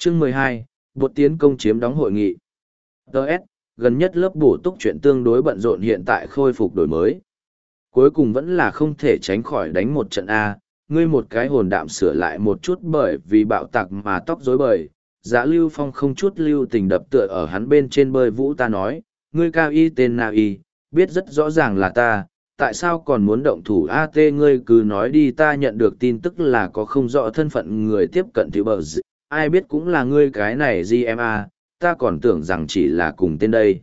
Chương 12, Bột tiến công chiếm đóng hội nghị. Đợt, gần nhất lớp bổ túc chuyện tương đối bận rộn hiện tại khôi phục đổi mới. Cuối cùng vẫn là không thể tránh khỏi đánh một trận A, ngươi một cái hồn đạm sửa lại một chút bởi vì bạo tạc mà tóc rối bời. Dạ Lưu Phong không chút lưu tình đập tựa ở hắn bên trên bơi vũ ta nói, ngươi cao y tên nào y, biết rất rõ ràng là ta, tại sao còn muốn động thủ AT ngươi cứ nói đi ta nhận được tin tức là có không rõ thân phận người tiếp cận thiếu bờ ai biết cũng là ngươi cái này GMA, ta còn tưởng rằng chỉ là cùng tên đây.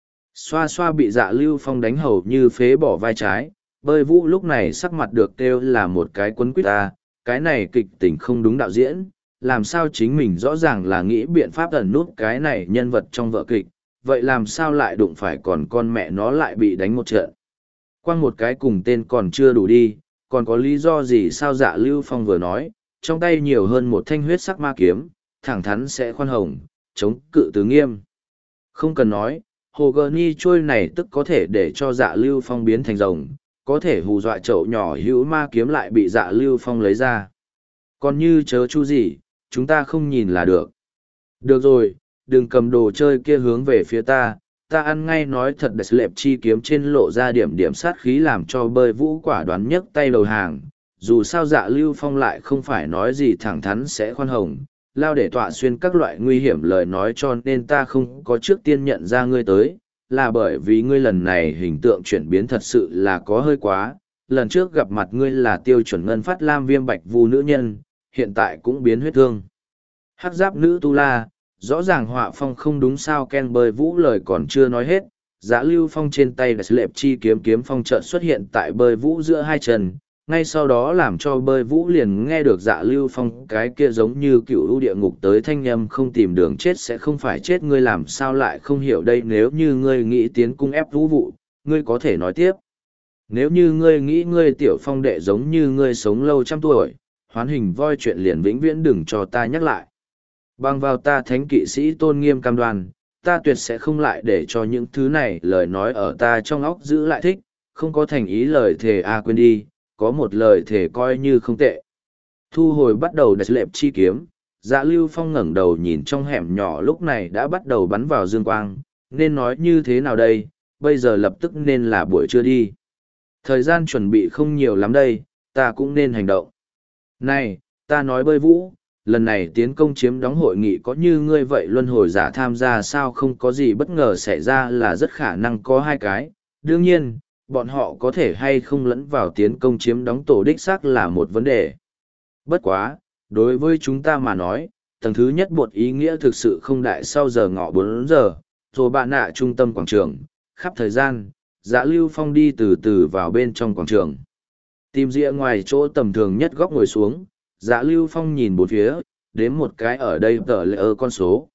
Xoa xoa bị Dạ Lưu Phong đánh hầu như phế bỏ vai trái, bơi vũ lúc này sắc mặt được kêu là một cái quấn quýt ta, cái này kịch tình không đúng đạo diễn, làm sao chính mình rõ ràng là nghĩ biện pháp ẩn nút cái này nhân vật trong vở kịch, vậy làm sao lại đụng phải còn con mẹ nó lại bị đánh một trận. Quang một cái cùng tên còn chưa đủ đi, còn có lý do gì sao Dạ Lưu Phong vừa nói, trong tay nhiều hơn một thanh huyết sắc ma kiếm, thẳng thắn sẽ khoan hồng, chống cự tứ nghiêm. Không cần nói, hồ gờ ni trôi này tức có thể để cho Dạ Lưu Phong biến thành rồng, có thể hù dọa chậu nhỏ hữu ma kiếm lại bị Dạ Lưu Phong lấy ra. Còn như chớ chu gì, chúng ta không nhìn là được. Được rồi, đừng cầm đồ chơi kia hướng về phía ta, ta ăn ngay nói thật đẹp lẹp chi kiếm trên lộ ra điểm điểm sát khí làm cho bơi vũ quả đoán nhấc tay đầu hàng. Dù sao Dạ Lưu Phong lại không phải nói gì thẳng thắn sẽ khoan hồng, lao để tọa xuyên các loại nguy hiểm lời nói cho nên ta không có trước tiên nhận ra ngươi tới, là bởi vì ngươi lần này hình tượng chuyển biến thật sự là có hơi quá, lần trước gặp mặt ngươi là tiêu chuẩn ngân phát lam viêm bạch vu nữ nhân, hiện tại cũng biến huyết thương. Hắc giáp nữ tu la, rõ ràng họa phong không đúng sao Ken bơi vũ lời còn chưa nói hết, Dạ Lưu Phong trên tay là lệp chi kiếm kiếm phong chợt xuất hiện tại bơi vũ giữa hai chân, ngay sau đó làm cho bơi vũ liền nghe được Dạ Lưu Phong cái kia giống như cựu ưu địa ngục tới thanh âm không tìm đường chết sẽ không phải chết ngươi làm sao lại không hiểu đây nếu như ngươi nghĩ tiến cung ép vũ vụ, ngươi có thể nói tiếp. Nếu như ngươi nghĩ ngươi tiểu phong đệ giống như ngươi sống lâu trăm tuổi, hoán hình voi chuyện liền vĩnh viễn đừng cho ta nhắc lại. Bằng vào ta thánh kỵ sĩ tôn nghiêm cam đoan, ta tuyệt sẽ không lại để cho những thứ này lời nói ở ta trong óc giữ lại thích, không có thành ý lời thề quên đi, có một lời thề coi như không tệ. Thu hồi bắt đầu đặt lệp chi kiếm, Dạ Lưu Phong ngẩng đầu nhìn trong hẻm nhỏ lúc này đã bắt đầu bắn vào dương quang, nên nói như thế nào đây, bây giờ lập tức nên là buổi trưa đi. Thời gian chuẩn bị không nhiều lắm đây, ta cũng nên hành động. Này, ta nói bơi vũ, lần này tiến công chiếm đóng hội nghị có như ngươi vậy luân hồi giả tham gia sao không có gì bất ngờ xảy ra là rất khả năng có hai cái. Đương nhiên, bọn họ có thể hay không lẫn vào tiến công chiếm đóng tổ đích xác là một vấn đề. Bất quá, đối với chúng ta mà nói, tầng thứ nhất bột ý nghĩa thực sự không đại sau giờ ngọ 4 giờ, rồi bạn nạ trung tâm quảng trường, khắp thời gian, Dạ Lưu Phong đi từ từ vào bên trong quảng trường. Tìm rìa ngoài chỗ tầm thường nhất góc ngồi xuống, Dạ Lưu Phong nhìn bốn phía, đếm một cái ở đây tờ lệ con số.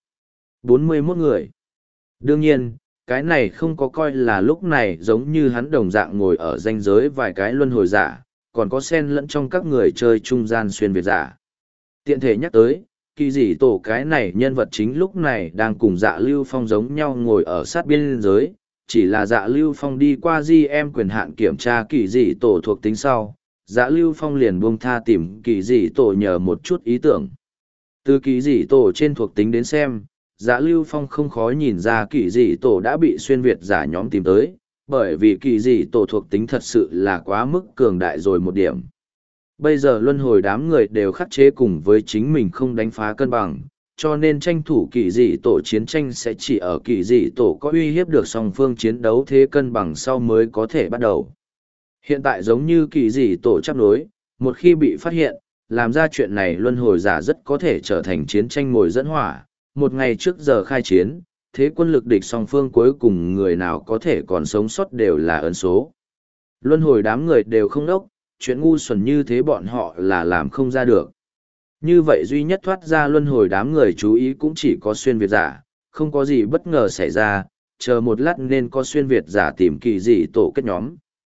41 người. Đương nhiên, cái này không có coi là lúc này giống như hắn đồng dạng ngồi ở ranh giới vài cái luân hồi giả, còn có xen lẫn trong các người chơi trung gian xuyên Việt giả. Tiện thể nhắc tới, kỳ dị tổ cái này nhân vật chính lúc này đang cùng Dạ Lưu Phong giống nhau ngồi ở sát biên giới, chỉ là Dạ Lưu Phong đi qua GM quyền hạn kiểm tra kỳ dị tổ thuộc tính sau, Dạ Lưu Phong liền buông tha tìm kỳ dị tổ nhờ một chút ý tưởng. Từ kỳ dị tổ trên thuộc tính đến xem, Dạ Lưu Phong không khó nhìn ra kỳ dị tổ đã bị xuyên Việt giả nhóm tìm tới, bởi vì kỳ dị tổ thuộc tính thật sự là quá mức cường đại rồi một điểm. Bây giờ luân hồi đám người đều khắc chế cùng với chính mình không đánh phá cân bằng, cho nên tranh thủ kỳ dị tổ chiến tranh sẽ chỉ ở kỳ dị tổ có uy hiếp được song phương chiến đấu thế cân bằng sau mới có thể bắt đầu. Hiện tại giống như kỳ dị tổ chấp đối, một khi bị phát hiện, làm ra chuyện này luân hồi giả rất có thể trở thành chiến tranh mồi dẫn hỏa. Một ngày trước giờ khai chiến, thế quân lực địch song phương cuối cùng người nào có thể còn sống sót đều là ẩn số. Luân hồi đám người đều không đốc, chuyện ngu xuẩn như thế bọn họ là làm không ra được. Như vậy duy nhất thoát ra luân hồi đám người chú ý cũng chỉ có xuyên Việt giả, không có gì bất ngờ xảy ra, chờ một lát nên có xuyên Việt giả tìm kỳ dị tổ kết nhóm.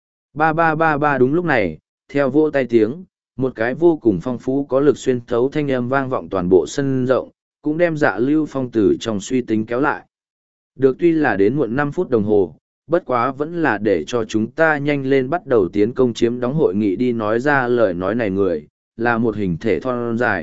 3333 đúng lúc này, theo vỗ tay tiếng, một cái vô cùng phong phú có lực xuyên thấu thanh âm vang vọng toàn bộ sân rộng, cũng đem Dạ Lưu Phong từ trong suy tính kéo lại. Được tuy là đến muộn 5 phút đồng hồ, bất quá vẫn là để cho chúng ta nhanh lên bắt đầu tiến công chiếm đóng hội nghị đi nói ra lời nói này người, là một hình thể thon dài,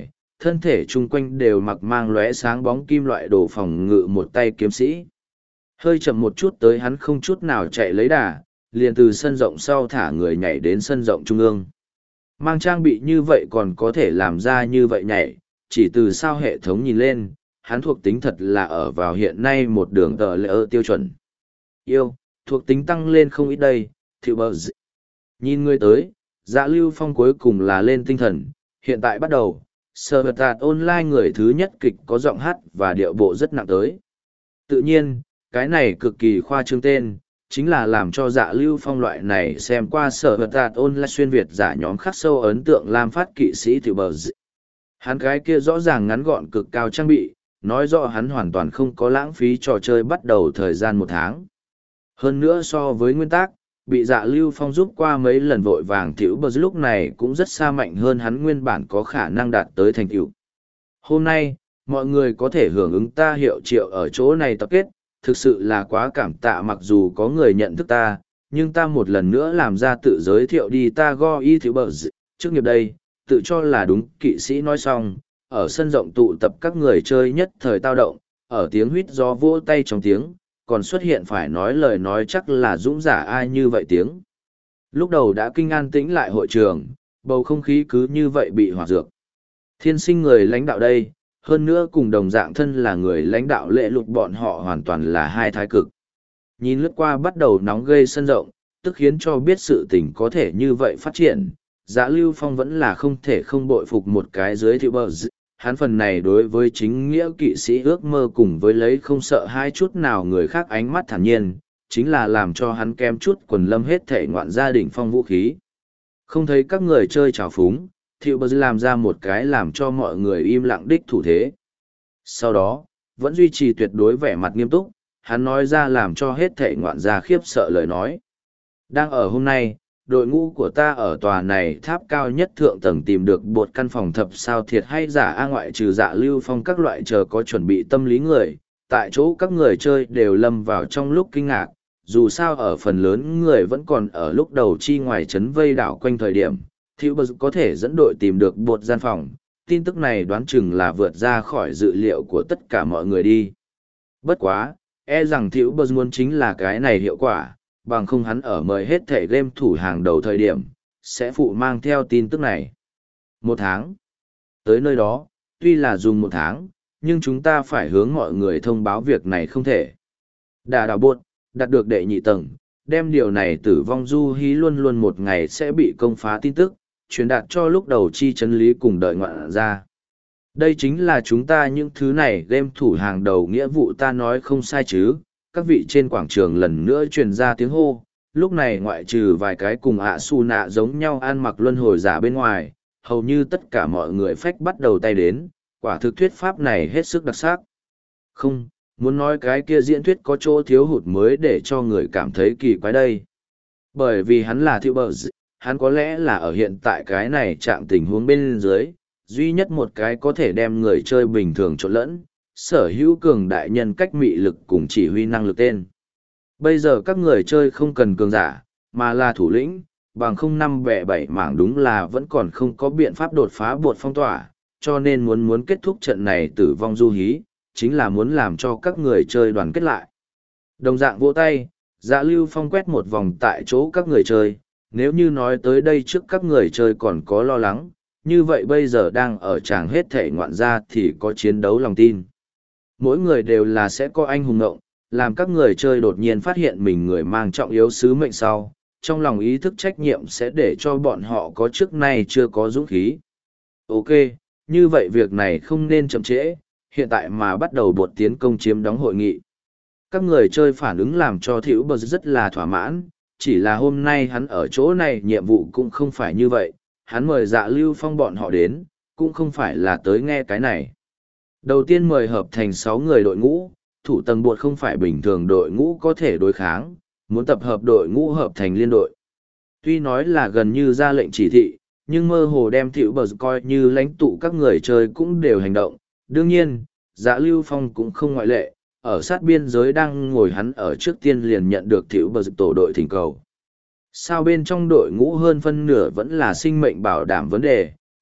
thân thể chung quanh đều mặc mang lóe sáng bóng kim loại đồ phòng ngự một tay kiếm sĩ. Hơi chậm một chút tới hắn không chút nào chạy lấy đà, liền từ sân rộng sau thả người nhảy đến sân rộng trung ương. Mang trang bị như vậy còn có thể làm ra như vậy nhảy, chỉ từ sao hệ thống nhìn lên, hắn thuộc tính thật là ở vào hiện nay một đường tờ lệ tiêu chuẩn. Yêu, thuộc tính tăng lên không ít đây, Thiệu Bờ Dị. Nhìn người tới, Dạ Lưu Phong cuối cùng là lên tinh thần, hiện tại bắt đầu, Sở Vật Tạt Online người thứ nhất kịch có giọng hát và điệu bộ rất nặng tới. Tự nhiên, cái này cực kỳ khoa trương tên, chính là làm cho Dạ Lưu Phong loại này xem qua Sở Vật Tạt Online xuyên Việt giả nhóm khắc sâu ấn tượng Lam Phát kỵ sĩ Thiệu Bờ Dị. Hắn cái kia rõ ràng ngắn gọn cực cao trang bị, nói rõ hắn hoàn toàn không có lãng phí trò chơi bắt đầu thời gian 1 tháng. Hơn nữa so với nguyên tắc, bị Dạ Lưu Phong giúp qua mấy lần vội vàng Thiệu Bờ Dị lúc này cũng rất xa mạnh hơn hắn nguyên bản có khả năng đạt tới thành tựu. Hôm nay, mọi người có thể hưởng ứng ta hiệu triệu ở chỗ này tập kết, thực sự là quá cảm tạ, mặc dù có người nhận thức ta, nhưng ta một lần nữa làm ra tự giới thiệu đi, ta Go Y Thiệu Bờ Dị, trước nghiệp đây, tự cho là đúng kỵ sĩ nói xong, ở sân rộng tụ tập các người chơi nhất thời tao động, ở tiếng huýt gió vỗ tay trong tiếng, còn xuất hiện phải nói lời nói chắc là dũng giả ai như vậy tiếng. Lúc đầu đã kinh an tĩnh lại hội trường, bầu không khí cứ như vậy bị hòa dược. Thiên sinh người lãnh đạo đây, hơn nữa cùng đồng dạng thân là người lãnh đạo Lệ Lục, bọn họ hoàn toàn là hai thái cực. Nhìn lướt qua bắt đầu nóng gây sân rộng, tức khiến cho biết sự tình có thể như vậy phát triển. Dạ Lưu Phong vẫn là không thể không bội phục một cái dưới Thiệu Bờ Dị. Hắn phần này đối với chính nghĩa kỵ sĩ ước mơ cùng với lấy không sợ hai chút nào người khác ánh mắt thản nhiên, chính là làm cho hắn kém chút quần lâm hết thể ngoạn gia đình phong vũ khí. Không thấy các người chơi trào phúng, Thiệu Bờ Dị làm ra một cái làm cho mọi người im lặng đích thủ thế. Sau đó, vẫn duy trì tuyệt đối vẻ mặt nghiêm túc, hắn nói ra làm cho hết thể ngoạn gia khiếp sợ lời nói. Đang ở hôm nay, đội ngũ của ta ở tòa này tháp cao nhất thượng tầng tìm được một căn phòng thập sao thiệt hay giả a, ngoại trừ Dạ Lưu Phong các loại chờ có chuẩn bị tâm lý người, tại chỗ các người chơi đều lâm vào trong lúc kinh ngạc, dù sao ở phần lớn người vẫn còn ở lúc đầu chi ngoài trấn vây đảo quanh thời điểm, Thiệu Bờ Dị có thể dẫn đội tìm được một gian phòng, tin tức này đoán chừng là vượt ra khỏi dự liệu của tất cả mọi người đi. Bất quá, e rằng Thiệu Bờ Dị muốn chính là cái này hiệu quả, bằng không hắn ở mời hết thể game thủ hàng đầu thời điểm, sẽ phụ mang theo tin tức này. 1 tháng. Tới nơi đó, tuy là dùng 1 tháng, nhưng chúng ta phải hướng mọi người thông báo việc này không thể. Đà đảo buộc, đạt được đệ nhị tầng, đem điều này tử vong du hí luôn luôn một ngày sẽ bị công phá tin tức, truyền đạt cho lúc đầu chi chấn lý cùng đợi ngoạn ra. Đây chính là chúng ta những thứ này game thủ hàng đầu nghĩa vụ, ta nói không sai chứ. Các vị trên quảng trường lần nữa truyền ra tiếng hô, lúc này ngoại trừ vài cái cùng ạ su nạ giống nhau ăn mặc luân hồi giả bên ngoài, hầu như tất cả mọi người phách bắt đầu tay đến, quả thực thuyết pháp này hết sức đặc sắc. Không, muốn nói cái kia diễn thuyết có chỗ thiếu hụt mới để cho người cảm thấy kỳ quái đây. Bởi vì hắn là Thiệu Bờ Dị, hắn có lẽ là ở hiện tại cái này trạng tình huống bên dưới, duy nhất một cái có thể đem người chơi bình thường trộn lẫn, sở hữu cường đại nhân cách mị lực cùng chỉ huy năng lực tên. Bây giờ các người chơi không cần cường giả, mà là thủ lĩnh, bằng 05-7 mảng đúng là vẫn còn không có biện pháp đột phá bột phong tỏa, cho nên muốn kết thúc trận này tử vong du hí, chính là muốn làm cho các người chơi đoàn kết lại. Đồng dạng vỗ tay, Dạ Lưu Phong quét một vòng tại chỗ các người chơi, nếu như nói tới đây trước các người chơi còn có lo lắng, như vậy bây giờ đang ở tràng hết thể ngoạn gia thì có chiến đấu lòng tin. Mỗi người đều là sẽ có anh hùng ngộng, làm các người chơi đột nhiên phát hiện mình người mang trọng yếu sứ mệnh sau, trong lòng ý thức trách nhiệm sẽ để cho bọn họ có trước nay chưa có dũng khí. Ok, như vậy việc này không nên chậm trễ, hiện tại mà bắt đầu bột tiến công chiếm đóng hội nghị. Các người chơi phản ứng làm cho Thiệu Bờ Dị rất là thỏa mãn, chỉ là hôm nay hắn ở chỗ này nhiệm vụ cũng không phải như vậy, hắn mời Dạ Lưu Phong bọn họ đến, cũng không phải là tới nghe cái này. Đầu tiên mời hợp thành 6 người đội ngũ, thủ tầng bột không phải bình thường đội ngũ có thể đối kháng, muốn tập hợp đội ngũ hợp thành liên đội. Tuy nói là gần như ra lệnh chỉ thị, nhưng mơ hồ đem Thiệu Bờ Dị coi như lãnh tụ các người chơi cũng đều hành động. Đương nhiên, Dạ Lưu Phong cũng không ngoại lệ, ở sát biên giới đang ngồi hắn ở trước tiên liền nhận được Thiệu Bờ Dị tổ đội thỉnh cầu. Sao bên trong đội ngũ hơn phân nửa vẫn là sinh mệnh bảo đảm vấn đề,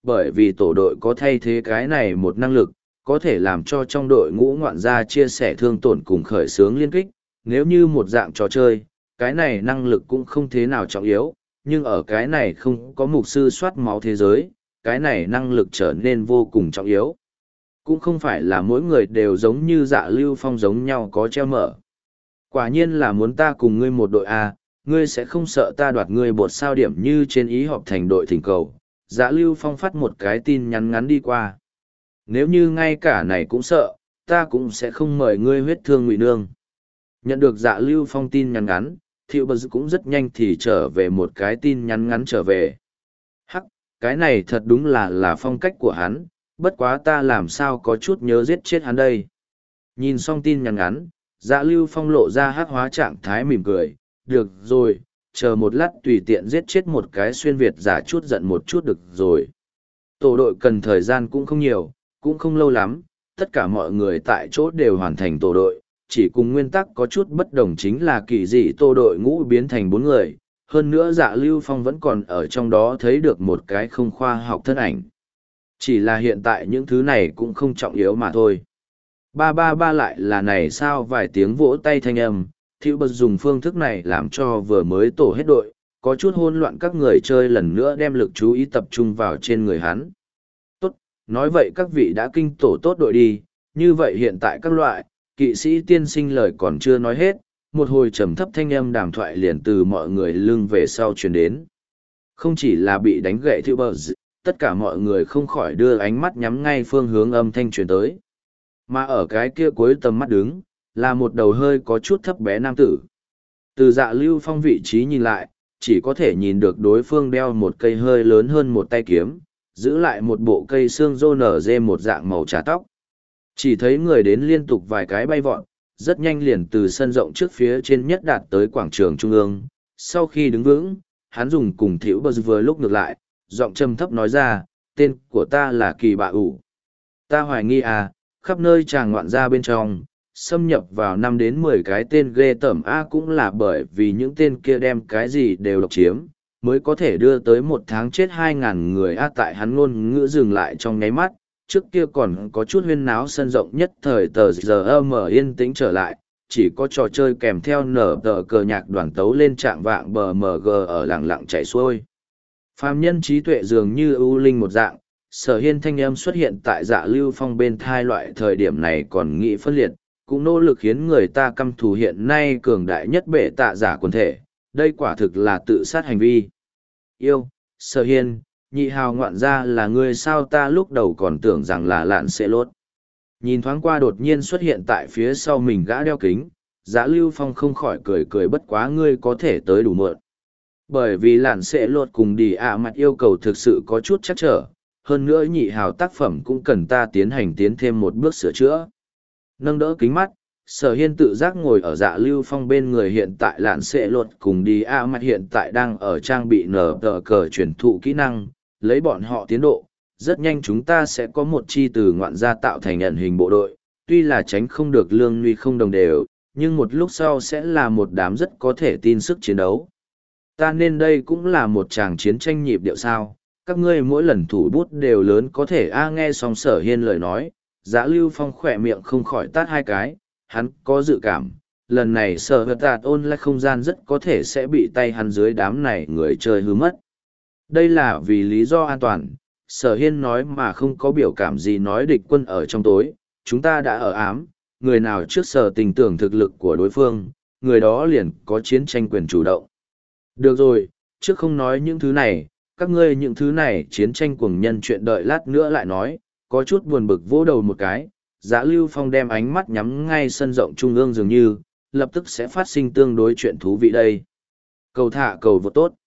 bởi vì tổ đội có thay thế cái này một năng lực, có thể làm cho trong đội ngũ ngoạn gia chia sẻ thương tổn cùng khởi xướng liên kích. Nếu như một dạng trò chơi, cái này năng lực cũng không thế nào trọng yếu, nhưng ở cái này không có mục sư soát máu thế giới, cái này năng lực trở nên vô cùng trọng yếu. Cũng không phải là mỗi người đều giống như Dạ Lưu Phong giống nhau có treo mở. Quả nhiên là muốn ta cùng ngươi một đội A, ngươi sẽ không sợ ta đoạt ngươi bột sao điểm như trên ý họp thành đội thỉnh cầu. Dạ Lưu Phong phát một cái tin nhắn ngắn đi qua. Nếu như ngay cả này cũng sợ, ta cũng sẽ không mời ngươi huyết thương ngụy nương. Nhận được Dạ Lưu Phong tin nhắn ngắn, Thiệu Bờ cũng rất nhanh thì trở về một cái tin nhắn ngắn trở về. Hắc, cái này thật đúng là phong cách của hắn, bất quá ta làm sao có chút nhớ giết chết hắn đây. Nhìn xong tin nhắn ngắn, Dạ Lưu Phong lộ ra hắc hóa trạng thái mỉm cười, được rồi, chờ một lát tùy tiện giết chết một cái xuyên Việt giả chút giận một chút được rồi. Tổ đội cần thời gian cũng không nhiều, cũng không lâu lắm, tất cả mọi người tại chỗ đều hoàn thành tổ đội, chỉ cùng nguyên tắc có chút bất đồng chính là kỳ dị tổ đội ngũ biến thành 4 người, hơn nữa Dạ Lưu Phong vẫn còn ở trong đó thấy được một cái không khoa học thân ảnh. Chỉ là hiện tại những thứ này cũng không trọng yếu mà thôi. Ba ba ba lại là này sao vài tiếng vỗ tay thanh âm, Thiệu Bật dùng phương thức này làm cho vừa mới tổ hết đội, có chút hỗn loạn các người chơi lần nữa đem lực chú ý tập trung vào trên người hắn. Tốt, nói vậy các vị đã kinh tổ tốt đội đi, như vậy hiện tại các loại, kỵ sĩ tiên sinh lời còn chưa nói hết, một hồi trầm thấp thanh âm đàm thoại liền từ mọi người lưng về sau truyền đến. Không chỉ là bị đánh gậy Thiệu Bật, tất cả mọi người không khỏi đưa ánh mắt nhắm ngay phương hướng âm thanh truyền tới. Mà ở cái kia cuối tầm mắt đứng, là một đầu hơi có chút thấp bé nam tử. Từ Dạ Lưu Phong vị trí nhìn lại, chỉ có thể nhìn được đối phương đeo một cây hơi lớn hơn một tay kiếm, giữ lại một bộ cây xương rô nở dê một dạng màu trà tóc. Chỉ thấy người đến liên tục vài cái bay vọt, rất nhanh liền từ sân rộng trước phía trên nhất đạt tới quảng trường trung ương. Sau khi đứng vững, hắn dùng cùng Thiệu Bờ vừa lúc ngược lại, giọng trầm thấp nói ra, tên của ta là Kỳ Bạ ủ. Ta hoài nghi khắp nơi tràng ngoạn ra bên trong, xâm nhập vào 5 đến 10 cái tên ghê tởm cũng là bởi vì những tên kia đem cái gì đều độc chiếm, mới có thể đưa tới 1 tháng chết 2.000 người tại hắn ngôn ngữ dừng lại trong nháy mắt, trước kia còn có chút huyên náo sân rộng nhất thời tờ giờ mở yên tĩnh trở lại, chỉ có trò chơi kèm theo nở tờ cờ nhạc đoàn tấu lên trạng vạng bờ MG ở lặng lặng chảy xuôi. Phàm nhân trí tuệ dường như ưu linh một dạng, Sở Hiên thanh âm xuất hiện tại Dạ Lưu Phong bên thai loại thời điểm này còn nghĩ phân liệt, cũng nỗ lực khiến người ta căm thù hiện nay cường đại nhất bệ tạ giả quần thể, đây quả thực là tự sát hành vi. Yêu, Sở Hiên, nhị hào ngoạn ra là ngươi sao ta lúc đầu còn tưởng rằng là lạn sẽ lốt. Nhìn thoáng qua đột nhiên xuất hiện tại phía sau mình gã đeo kính, Dạ Lưu Phong không khỏi cười cười bất quá ngươi có thể tới đủ mượn. Bởi vì lạn sẽ lốt cùng đi mặt yêu cầu thực sự có chút chắc trở, hơn nữa nhị hào tác phẩm cũng cần ta tiến hành tiến thêm một bước sửa chữa. Nâng đỡ kính mắt, Sở Hiên tự giác ngồi ở Dạ Lưu Phong bên người hiện tại lạn sẽ lột cùng đi mặt hiện tại đang ở trang bị nở tờ cờ truyền thụ kỹ năng, lấy bọn họ tiến độ, rất nhanh chúng ta sẽ có một chi từ ngoạn gia tạo thành ẩn hình bộ đội, tuy là tránh không được lương nguy không đồng đều, nhưng một lúc sau sẽ là một đám rất có thể tin sức chiến đấu. Ta nên đây cũng là một tràng chiến tranh nhịp điệu sao, các ngươi mỗi lần thủ bút đều lớn có thể nghe xong Sở Hiên lời nói, Dạ Lưu Phong khỏe miệng không khỏi tát 2 cái, hắn có dự cảm, lần này Sở Vật Tạt ôn lại không gian rất có thể sẽ bị tay hắn dưới đám này người chơi hư mất. Đây là vì lý do an toàn, Sở Hiên nói mà không có biểu cảm gì nói địch quân ở trong tối, chúng ta đã ở ám, người nào trước sở tình tưởng thực lực của đối phương, người đó liền có chiến tranh quyền chủ động. Được rồi, trước không nói những thứ này, các ngươi những thứ này chiến tranh cuồng nhân chuyện đợi lát nữa lại nói, có chút buồn bực vỗ đầu một cái, Dạ Lưu Phong đem ánh mắt nhắm ngay sân rộng trung ương dường như, lập tức sẽ phát sinh tương đối chuyện thú vị đây. Cầu thả cầu vô tốt.